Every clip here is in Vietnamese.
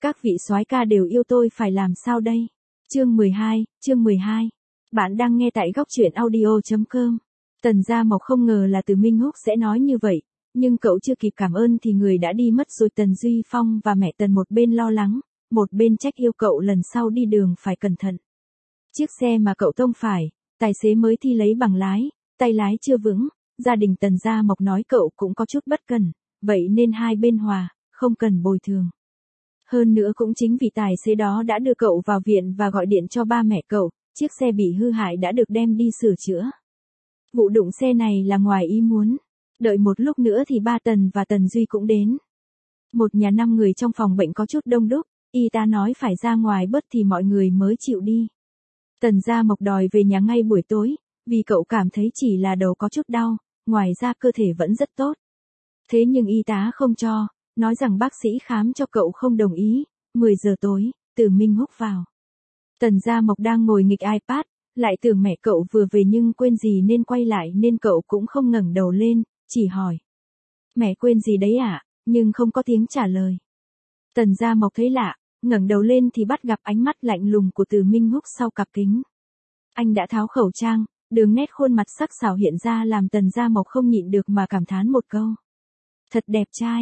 Các vị soái ca đều yêu tôi phải làm sao đây? Chương 12. Bạn đang nghe tại góc truyện audio.com. Tần Gia Mộc không ngờ là Từ Minh Húc sẽ nói như vậy, nhưng cậu chưa kịp cảm ơn thì người đã đi mất rồi. Tần Duy Phong và mẹ Tần một bên lo lắng, một bên trách yêu cậu lần sau đi đường phải cẩn thận. Chiếc xe mà cậu tông phải, tài xế mới thi lấy bằng lái, tay lái chưa vững, gia đình Tần Gia Mộc nói cậu cũng có chút bất cẩn, vậy nên hai bên hòa, không cần bồi thường. Hơn nữa cũng chính vì tài xế đó đã đưa cậu vào viện và gọi điện cho ba mẹ cậu, chiếc xe bị hư hại đã được đem đi sửa chữa. Vụ đụng xe này là ngoài ý muốn. Đợi một lúc nữa thì ba Tần và Tần Duy cũng đến. Một nhà 5 người trong phòng bệnh có chút đông đúc, y tá nói phải ra ngoài bớt thì mọi người mới chịu đi. Tần Gia Mộc đòi về nhà ngay buổi tối, vì cậu cảm thấy chỉ là đầu có chút đau, ngoài ra cơ thể vẫn rất tốt. Thế nhưng y tá không cho, nói rằng bác sĩ khám cho cậu không đồng ý. 10 giờ tối, Từ Minh Húc vào. Tần Gia Mộc đang ngồi nghịch iPad, lại tưởng mẹ cậu vừa về nhưng quên gì nên quay lại nên cậu cũng không ngẩng đầu lên, chỉ hỏi. Mẹ quên gì đấy ạ? Nhưng không có tiếng trả lời. Tần Gia Mộc thấy lạ, ngẩng đầu lên thì bắt gặp ánh mắt lạnh lùng của Từ Minh Húc sau cặp kính. Anh đã tháo khẩu trang, đường nét khuôn mặt sắc sảo hiện ra làm Tần Gia Mộc không nhịn được mà cảm thán một câu. Thật đẹp trai.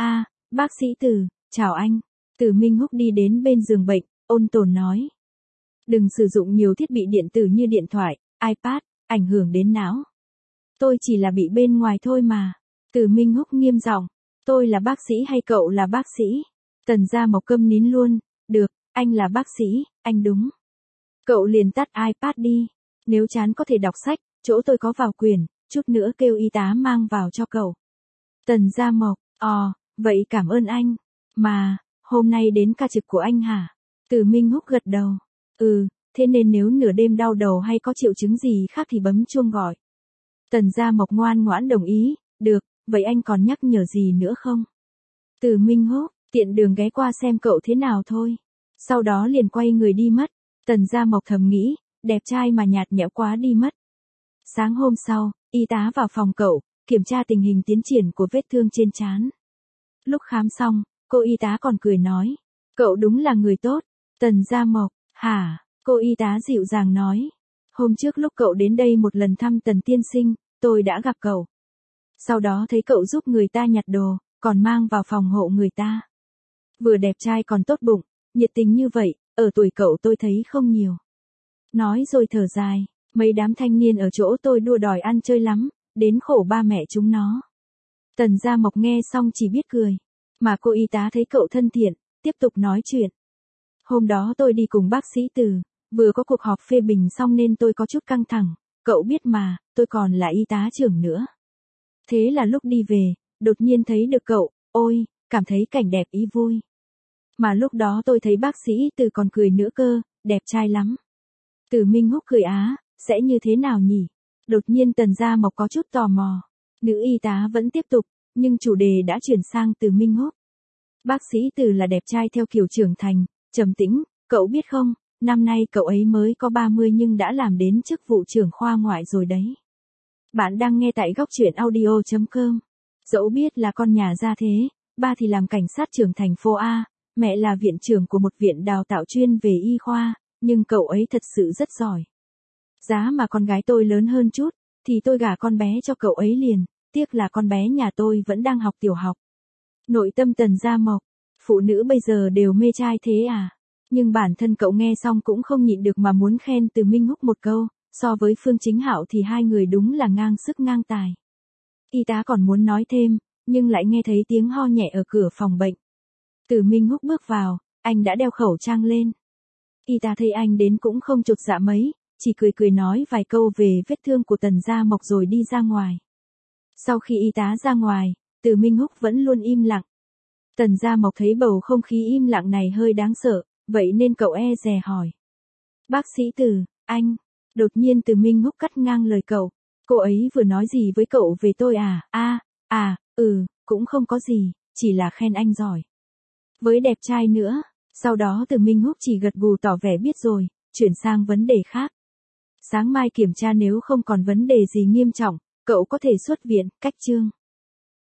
Bác sĩ Từ, chào anh. Từ Minh Húc đi đến bên giường bệnh, ôn tồn nói. Đừng sử dụng nhiều thiết bị điện tử như điện thoại, iPad, ảnh hưởng đến não. Tôi chỉ là bị bên ngoài thôi mà. Từ Minh Húc nghiêm giọng. Tôi là bác sĩ hay cậu là bác sĩ? Tần Gia Mộc câm nín luôn. Được, anh là bác sĩ, anh đúng. Cậu liền tắt iPad đi. Nếu chán có thể đọc sách, chỗ tôi có vào quyển, chút nữa kêu y tá mang vào cho cậu. Tần Gia Mộc, vậy cảm ơn anh. Mà, hôm nay đến ca trực của anh hả? Từ Minh Húc gật đầu. Thế nên nếu nửa đêm đau đầu hay có triệu chứng gì khác thì bấm chuông gọi. Tần Gia Mộc ngoan ngoãn đồng ý. Được, vậy anh còn nhắc nhở gì nữa không? Từ Minh Húc, tiện đường ghé qua xem cậu thế nào thôi. Sau đó liền quay người đi mất. Tần Gia Mộc thầm nghĩ, đẹp trai mà nhạt nhẽo quá đi mất. Sáng hôm sau, y tá vào phòng cậu, kiểm tra tình hình tiến triển của vết thương trên trán. Lúc khám xong, cô y tá còn cười nói. Cậu đúng là người tốt. Tần Gia Mộc, hả? Cô y tá dịu dàng nói. Hôm trước lúc cậu đến đây một lần thăm Tần tiên sinh, tôi đã gặp cậu. Sau đó thấy cậu giúp người ta nhặt đồ, còn mang vào phòng hộ người ta. Vừa đẹp trai còn tốt bụng, nhiệt tình như vậy, ở tuổi cậu tôi thấy không nhiều. Nói rồi thở dài, mấy đám thanh niên ở chỗ tôi đua đòi ăn chơi lắm, đến khổ ba mẹ chúng nó. Tần Gia Mộc nghe xong chỉ biết cười, mà cô y tá thấy cậu thân thiện, tiếp tục nói chuyện. Hôm đó tôi đi cùng bác sĩ Từ, vừa có cuộc họp phê bình xong nên tôi có chút căng thẳng, cậu biết mà, tôi còn là y tá trưởng nữa. Thế là lúc đi về, đột nhiên thấy được cậu, ôi, cảm thấy cảnh đẹp ý vui. Mà lúc đó tôi thấy bác sĩ Từ còn cười nữa cơ, đẹp trai lắm. Từ Minh Húc cười sẽ như thế nào nhỉ? Đột nhiên Tần Gia Mộc có chút tò mò. Nữ y tá vẫn tiếp tục, nhưng chủ đề đã chuyển sang Từ Minh Húc. Bác sĩ Từ là đẹp trai theo kiểu trưởng thành, trầm tĩnh, cậu biết không, năm nay cậu ấy mới có 30 nhưng đã làm đến chức vụ trưởng khoa ngoại rồi đấy. Bạn đang nghe tại góc truyện audio.com. Dẫu biết là con nhà gia thế, ba thì làm cảnh sát trưởng thành phố A, mẹ là viện trưởng của một viện đào tạo chuyên về y khoa, nhưng cậu ấy thật sự rất giỏi. Giá mà con gái tôi lớn hơn chút, thì tôi gả con bé cho cậu ấy liền, tiếc là con bé nhà tôi vẫn đang học tiểu học. Nội tâm Tần Gia Mộc, phụ nữ bây giờ đều mê trai thế à? Nhưng bản thân cậu nghe xong cũng không nhịn được mà muốn khen Từ Minh Húc một câu, so với Phương Chính Hạo thì hai người đúng là ngang sức ngang tài. Y tá còn muốn nói thêm, nhưng lại nghe thấy tiếng ho nhẹ ở cửa phòng bệnh. Từ Minh Húc bước vào, anh đã đeo khẩu trang lên. Y tá thấy anh đến cũng không chột dạ mấy, chỉ cười nói vài câu về vết thương của Tần Gia Mộc rồi đi ra ngoài. Sau khi y tá ra ngoài, Từ Minh Húc vẫn luôn im lặng. Tần Gia Mộc thấy bầu không khí im lặng này hơi đáng sợ, vậy nên cậu dè hỏi. Bác sĩ Từ, anh. Đột nhiên Từ Minh Húc cắt ngang lời cậu. Cô ấy vừa nói gì với cậu về tôi à? Cũng không có gì, chỉ là khen anh giỏi. Với đẹp trai nữa. Sau đó Từ Minh Húc chỉ gật gù tỏ vẻ biết rồi, chuyển sang vấn đề khác. Sáng mai kiểm tra nếu không còn vấn đề gì nghiêm trọng, cậu có thể xuất viện, cách chương.